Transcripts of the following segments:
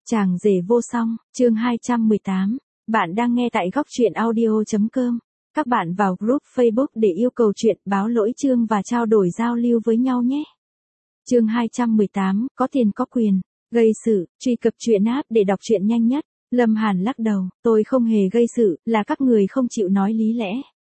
Chàng rể vô song, chương 218. Bạn đang nghe tại góc truyện audio.com. Các bạn vào group Facebook để yêu cầu chuyện, báo lỗi chương và trao đổi giao lưu với nhau nhé. Chương 218, có tiền có quyền, gây sự, truy cập truyện app để đọc truyện nhanh nhất. Lâm Hàn lắc đầu, tôi không hề gây sự, là các người không chịu nói lý lẽ.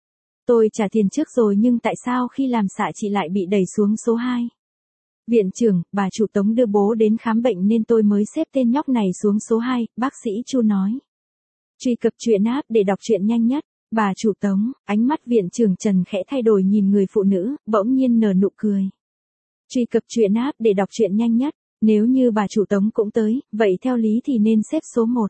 Tôi trả tiền trước rồi nhưng tại sao khi làm xạ chị lại bị đẩy xuống số 2? Viện trưởng, bà chủ Tống đưa bố đến khám bệnh nên tôi mới xếp tên nhóc này xuống số 2, bác sĩ Chu nói. Truy cập truyện app để đọc truyện nhanh nhất. Bà chủ Tống, ánh mắt viện trưởng Trần khẽ thay đổi nhìn người phụ nữ, bỗng nhiên nở nụ cười. Truy cập truyện app để đọc truyện nhanh nhất. Nếu như bà chủ Tống cũng tới, vậy theo lý thì nên xếp số 1.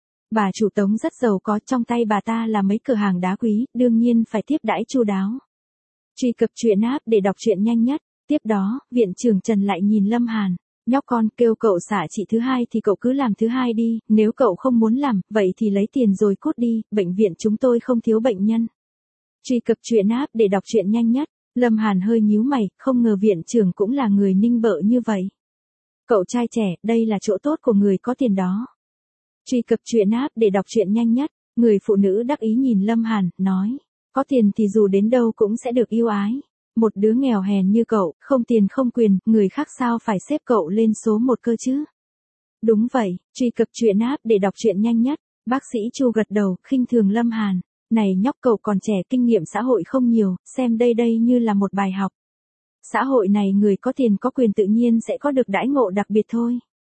Bà chủ Tống rất giàu có, trong tay bà ta là mấy cửa hàng đá quý, đương nhiên phải tiếp đãi chu đáo. Truy cập truyện app để đọc truyện nhanh nhất. Tiếp đó, viện trưởng Trần lại nhìn Lâm Hàn, nhóc con, kêu cậu xả chị thứ 2 thì cậu cứ làm thứ 2 đi, nếu cậu không muốn làm, vậy thì lấy tiền rồi cút đi, bệnh viện chúng tôi không thiếu bệnh nhân. Truy cập truyện app để đọc truyện nhanh nhất. Lâm Hàn hơi nhíu mày, không ngờ viện trưởng cũng là người ninh bợ như vậy. Cậu trai trẻ, đây là chỗ tốt của người có tiền đó. Truy cập truyện app để đọc truyện nhanh nhất. Người phụ nữ đắc ý nhìn Lâm Hàn, nói, có tiền thì dù đến đâu cũng sẽ được yêu ái. Một đứa nghèo hèn như cậu, không tiền không quyền, người khác sao phải xếp cậu lên số 1 cơ chứ? Đúng vậy, truy cập truyện app để đọc truyện nhanh nhất. Bác sĩ Chu gật đầu, khinh thường Lâm Hàn. Này nhóc, cậu còn trẻ, kinh nghiệm xã hội không nhiều, xem đây như là một bài học. Xã hội này người có tiền có quyền tự nhiên sẽ có được đãi ngộ đặc biệt thôi.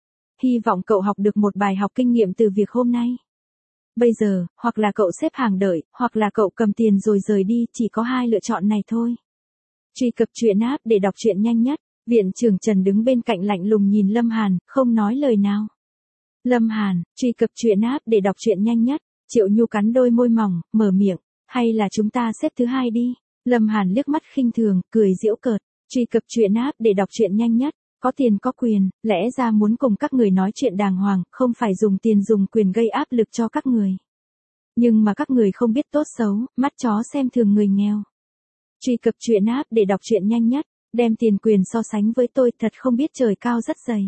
Hy vọng cậu học được một bài học kinh nghiệm từ việc hôm nay. Bây giờ, hoặc là cậu xếp hàng đợi, hoặc là cậu cầm tiền rồi rời đi, chỉ có 2 lựa chọn này thôi. Truy cập truyện app để đọc truyện nhanh nhất. Viện trưởng Trần đứng bên cạnh lạnh lùng nhìn Lâm Hàn, không nói lời nào. Lâm Hàn, truy cập truyện app để đọc truyện nhanh nhất. Triệu Nhu cắn đôi môi mỏng, mở miệng, hay là chúng ta xếp thứ 2 đi. Lâm Hàn liếc mắt khinh thường, cười giễu cợt. Truy cập truyện app để đọc truyện nhanh nhất. Có tiền có quyền, lẽ ra muốn cùng các người nói chuyện đàng hoàng, không phải dùng tiền dùng quyền gây áp lực cho các người. Nhưng mà các người không biết tốt xấu, mắt chó xem thường người nghèo. Truy cập truyện app để đọc truyện nhanh nhất. Đem tiền quyền so sánh với tôi, thật không biết trời cao rất dày.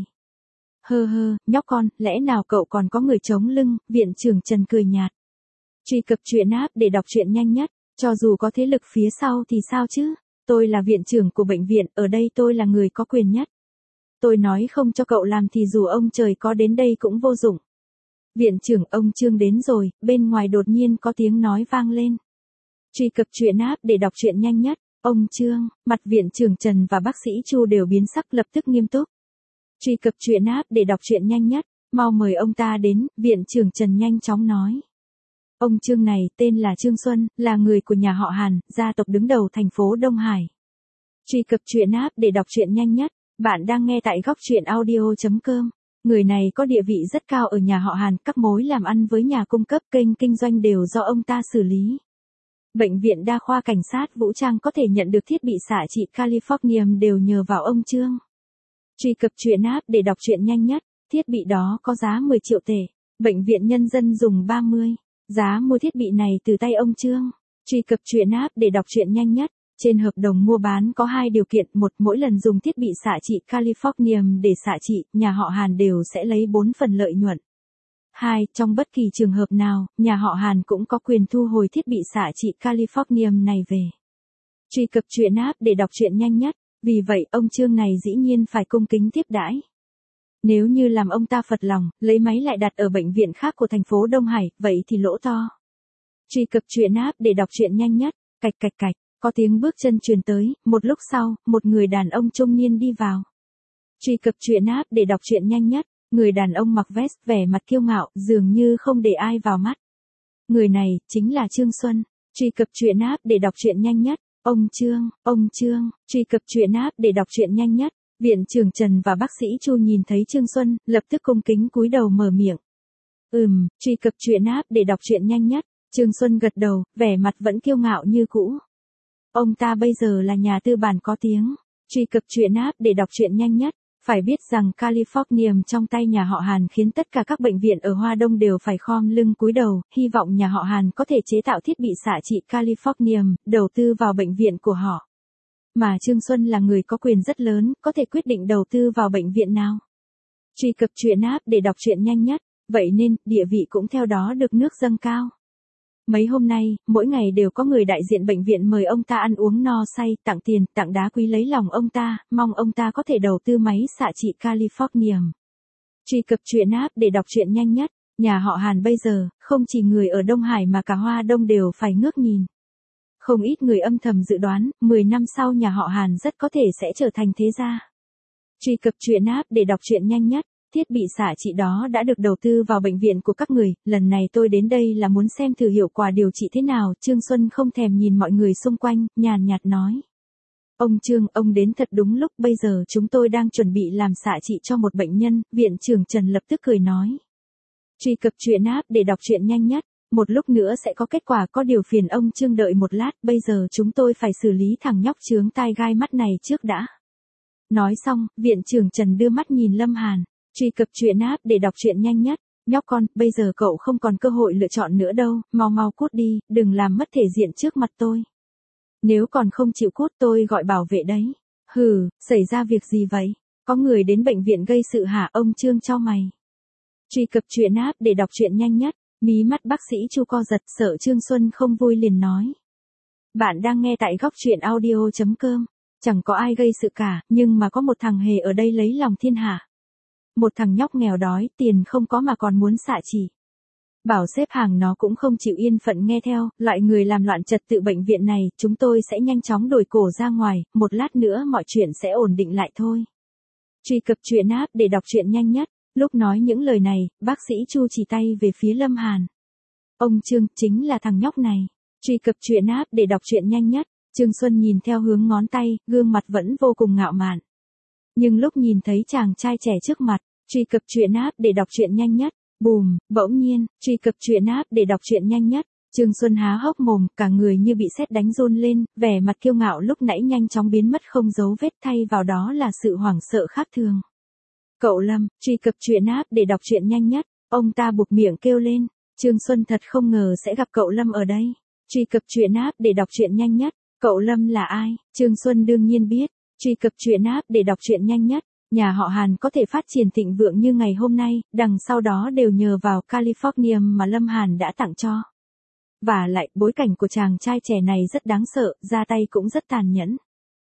Hơ, nhóc con, lẽ nào cậu còn có người chống lưng? Viện trưởng Trần cười nhạt. Truy cập truyện app để đọc truyện nhanh nhất. Cho dù có thế lực phía sau thì sao chứ? Tôi là viện trưởng của bệnh viện, ở đây tôi là người có quyền nhất. Tôi nói không cho cậu làm thì dù ông trời có đến đây cũng vô dụng. Viện trưởng, ông Trương đến rồi. Bên ngoài đột nhiên có tiếng nói vang lên. Truy cập truyện app để đọc truyện nhanh nhất. Ông Trương, mặt viện trưởng Trần và bác sĩ Chu đều biến sắc, lập tức nghiêm túc. Truy cập truyện app để đọc truyện nhanh nhất. Mau mời ông ta đến, viện trưởng Trần nhanh chóng nói. Ông Trương này tên là Trương Xuân, là người của nhà họ Hàn, gia tộc đứng đầu thành phố Đông Hải. Truy cập truyện app để đọc truyện nhanh nhất. Bạn đang nghe tại góc truyện audio.com. Người này có địa vị rất cao ở nhà họ Hàn, các mối làm ăn với nhà cung cấp kênh kinh doanh đều do ông ta xử lý. Bệnh viện đa khoa cảnh sát vũ trang có thể nhận được thiết bị xạ trị Californium đều nhờ vào ông Trương. Truy cập truyện app để đọc truyện nhanh nhất. Thiết bị đó có giá 10 triệu tệ. Bệnh viện nhân dân dùng 30. Giá mua thiết bị này từ tay ông Trương. Truy cập truyện app để đọc truyện nhanh nhất. Trên hợp đồng mua bán có 2 điều kiện. Một, mỗi lần dùng thiết bị xạ trị Californium để xạ trị, nhà họ Hàn đều sẽ lấy 4 phần lợi nhuận. 2. Trong bất kỳ trường hợp nào, nhà họ Hàn cũng có quyền thu hồi thiết bị xạ trị Californium này về. Truy cập truyện app để đọc truyện nhanh nhất. Vì vậy, ông Trương này dĩ nhiên phải cung kính tiếp đãi. Nếu như làm ông ta phật lòng, lấy máy lại đặt ở bệnh viện khác của thành phố Đông Hải, vậy thì lỗ to. Truy cập truyện app để đọc truyện nhanh nhất. Cạch cạch cạch, có tiếng bước chân truyền tới, một lúc sau, một người đàn ông trung niên đi vào. Truy cập truyện app để đọc truyện nhanh nhất. Người đàn ông mặc vest, vẻ mặt kiêu ngạo, dường như không để ai vào mắt. Người này, chính là Trương Xuân. Truy cập truyện app để đọc truyện nhanh nhất. Ông Trương, truy cập truyện app để đọc truyện nhanh nhất. Viện trưởng Trần và bác sĩ Chu nhìn thấy Trương Xuân, lập tức cung kính cúi đầu mở miệng. Truy cập truyện app để đọc truyện nhanh nhất. Trương Xuân gật đầu, vẻ mặt vẫn kiêu ngạo như cũ. Ông ta bây giờ là nhà tư bản có tiếng. Truy cập truyện app để đọc truyện nhanh nhất. Phải biết rằng Californium trong tay nhà họ Hàn khiến tất cả các bệnh viện ở Hoa Đông đều phải khom lưng cúi đầu, hy vọng nhà họ Hàn có thể chế tạo thiết bị xạ trị Californium, đầu tư vào bệnh viện của họ. Mà Trương Xuân là người có quyền rất lớn, có thể quyết định đầu tư vào bệnh viện nào. Truy cập truyện app để đọc truyện nhanh nhất, vậy nên địa vị cũng theo đó được nước dâng cao. Mấy hôm nay, mỗi ngày đều có người đại diện bệnh viện mời ông ta ăn uống no say, tặng tiền, tặng đá quý lấy lòng ông ta, mong ông ta có thể đầu tư máy xạ trị Californium. Truy cập truyện app để đọc truyện nhanh nhất, nhà họ Hàn bây giờ, không chỉ người ở Đông Hải mà cả Hoa Đông đều phải ngước nhìn. Không ít người âm thầm dự đoán, 10 năm sau nhà họ Hàn rất có thể sẽ trở thành thế gia. Truy cập truyện app để đọc truyện nhanh nhất, thiết bị xạ trị đó đã được đầu tư vào bệnh viện của các người, lần này tôi đến đây là muốn xem thử hiệu quả điều trị thế nào, Trương Xuân không thèm nhìn mọi người xung quanh, nhàn nhạt nói. Ông Trương, ông đến thật đúng lúc, bây giờ chúng tôi đang chuẩn bị làm xạ trị cho một bệnh nhân, viện trưởng Trần lập tức cười nói. Truy cập truyện app để đọc truyện nhanh nhất, một lúc nữa sẽ có kết quả, có điều phiền ông Trương đợi một lát, bây giờ chúng tôi phải xử lý thằng nhóc chướng tai gai mắt này trước đã. Nói xong, viện trưởng Trần đưa mắt nhìn Lâm Hàn. Truy cập truyện app để đọc truyện nhanh nhất, nhóc con, bây giờ cậu không còn cơ hội lựa chọn nữa đâu, mau mau cút đi, đừng làm mất thể diện trước mặt tôi. Nếu còn không chịu cút tôi gọi bảo vệ đấy. Hừ, xảy ra việc gì vậy? Có người đến bệnh viện gây sự hả? Ông Trương chau mày. Truy cập truyện app để đọc truyện nhanh nhất, mí mắt bác sĩ Chu co giật, sợ Trương Xuân không vui liền nói. Bạn đang nghe tại góc truyện audio.com, chẳng có ai gây sự cả, nhưng mà có một thằng hề ở đây lấy lòng thiên hạ. Một thằng nhóc nghèo đói, tiền không có mà còn muốn xạ trị. Bảo xếp hàng nó cũng không chịu yên phận nghe theo, loại người làm loạn trật tự bệnh viện này, chúng tôi sẽ nhanh chóng đổi cổ ra ngoài, một lát nữa mọi chuyện sẽ ổn định lại thôi. Truy cập truyện app để đọc truyện nhanh nhất, lúc nói những lời này, bác sĩ Chu chỉ tay về phía Lâm Hàn. Ông Trương, chính là thằng nhóc này. Truy cập truyện app để đọc truyện nhanh nhất, Trương Xuân nhìn theo hướng ngón tay, gương mặt vẫn vô cùng ngạo mạn. Nhưng lúc nhìn thấy chàng trai trẻ trước mặt, truy cập truyện app để đọc truyện nhanh nhất, bùm, bỗng nhiên, truy cập truyện app để đọc truyện nhanh nhất, Trương Xuân há hốc mồm, cả người như bị sét đánh run lên, vẻ mặt kiêu ngạo lúc nãy nhanh chóng biến mất không dấu vết, thay vào đó là sự hoảng sợ khác thường. Cậu Lâm, truy cập truyện app để đọc truyện nhanh nhất, ông ta buộc miệng kêu lên, Trương Xuân thật không ngờ sẽ gặp cậu Lâm ở đây. Truy cập truyện app để đọc truyện nhanh nhất, cậu Lâm là ai? Trương Xuân đương nhiên biết. Truy cập truyện app để đọc truyện nhanh nhất, nhà họ Hàn có thể phát triển thịnh vượng như ngày hôm nay, đằng sau đó đều nhờ vào Californium mà Lâm Hàn đã tặng cho. Và lại, bối cảnh của chàng trai trẻ này rất đáng sợ, ra tay cũng rất tàn nhẫn.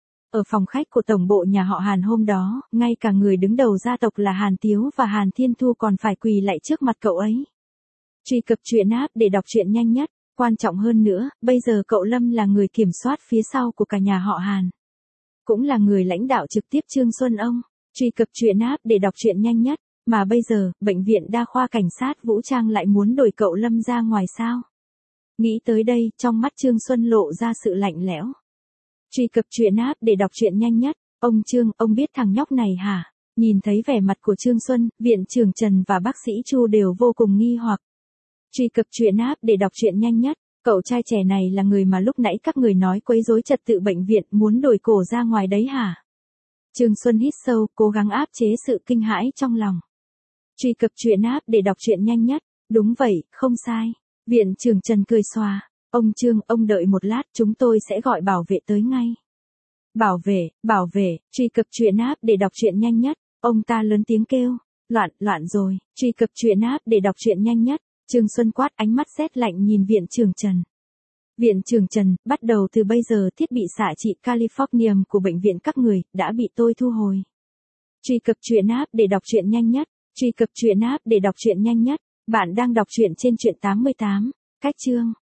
Ở phòng khách của tổng bộ nhà họ Hàn hôm đó, ngay cả người đứng đầu gia tộc là Hàn Tiếu và Hàn Thiên Thu còn phải quỳ lạy trước mặt cậu ấy. Truy cập truyện app để đọc truyện nhanh nhất, quan trọng hơn nữa, bây giờ cậu Lâm là người kiểm soát phía sau của cả nhà họ Hàn. Cũng là người lãnh đạo trực tiếp Trương Xuân ông. Truy cập truyện app để đọc truyện nhanh nhất, mà bây giờ, bệnh viện đa khoa cảnh sát vũ trang lại muốn đổi cậu Lâm ra ngoài sao? Nghĩ tới đây, trong mắt Trương Xuân lộ ra sự lạnh lẽo. Truy cập truyện app để đọc truyện nhanh nhất, ông Trương, ông biết thằng nhóc này hả? Nhìn thấy vẻ mặt của Trương Xuân, viện trưởng Trần và bác sĩ Chu đều vô cùng nghi hoặc. Truy cập truyện app để đọc truyện nhanh nhất, cậu trai trẻ này là người mà lúc nãy các người nói quấy rối trật tự bệnh viện, muốn đổi cổ ra ngoài đấy hả? Trương Xuân hít sâu, cố gắng áp chế sự kinh hãi trong lòng. Truy cập truyện app để đọc truyện nhanh nhất, đúng vậy, không sai. Viện trưởng Trần cười xòa, ông Trương, ông đợi một lát, chúng tôi sẽ gọi bảo vệ tới ngay. Bảo vệ, truy cập truyện app để đọc truyện nhanh nhất, ông ta lớn tiếng kêu, loạn rồi, truy cập truyện app để đọc truyện nhanh nhất, Trương Xuân quát, ánh mắt rét lạnh nhìn viện trưởng Trần. Viện trưởng Trần, bắt đầu từ bây giờ thiết bị xạ trị Californium của bệnh viện các người đã bị tôi thu hồi. Truy cập truyện app để đọc truyện nhanh nhất, truy cập truyện app để đọc truyện nhanh nhất, bạn đang đọc truyện trên truyện 88, cách chương.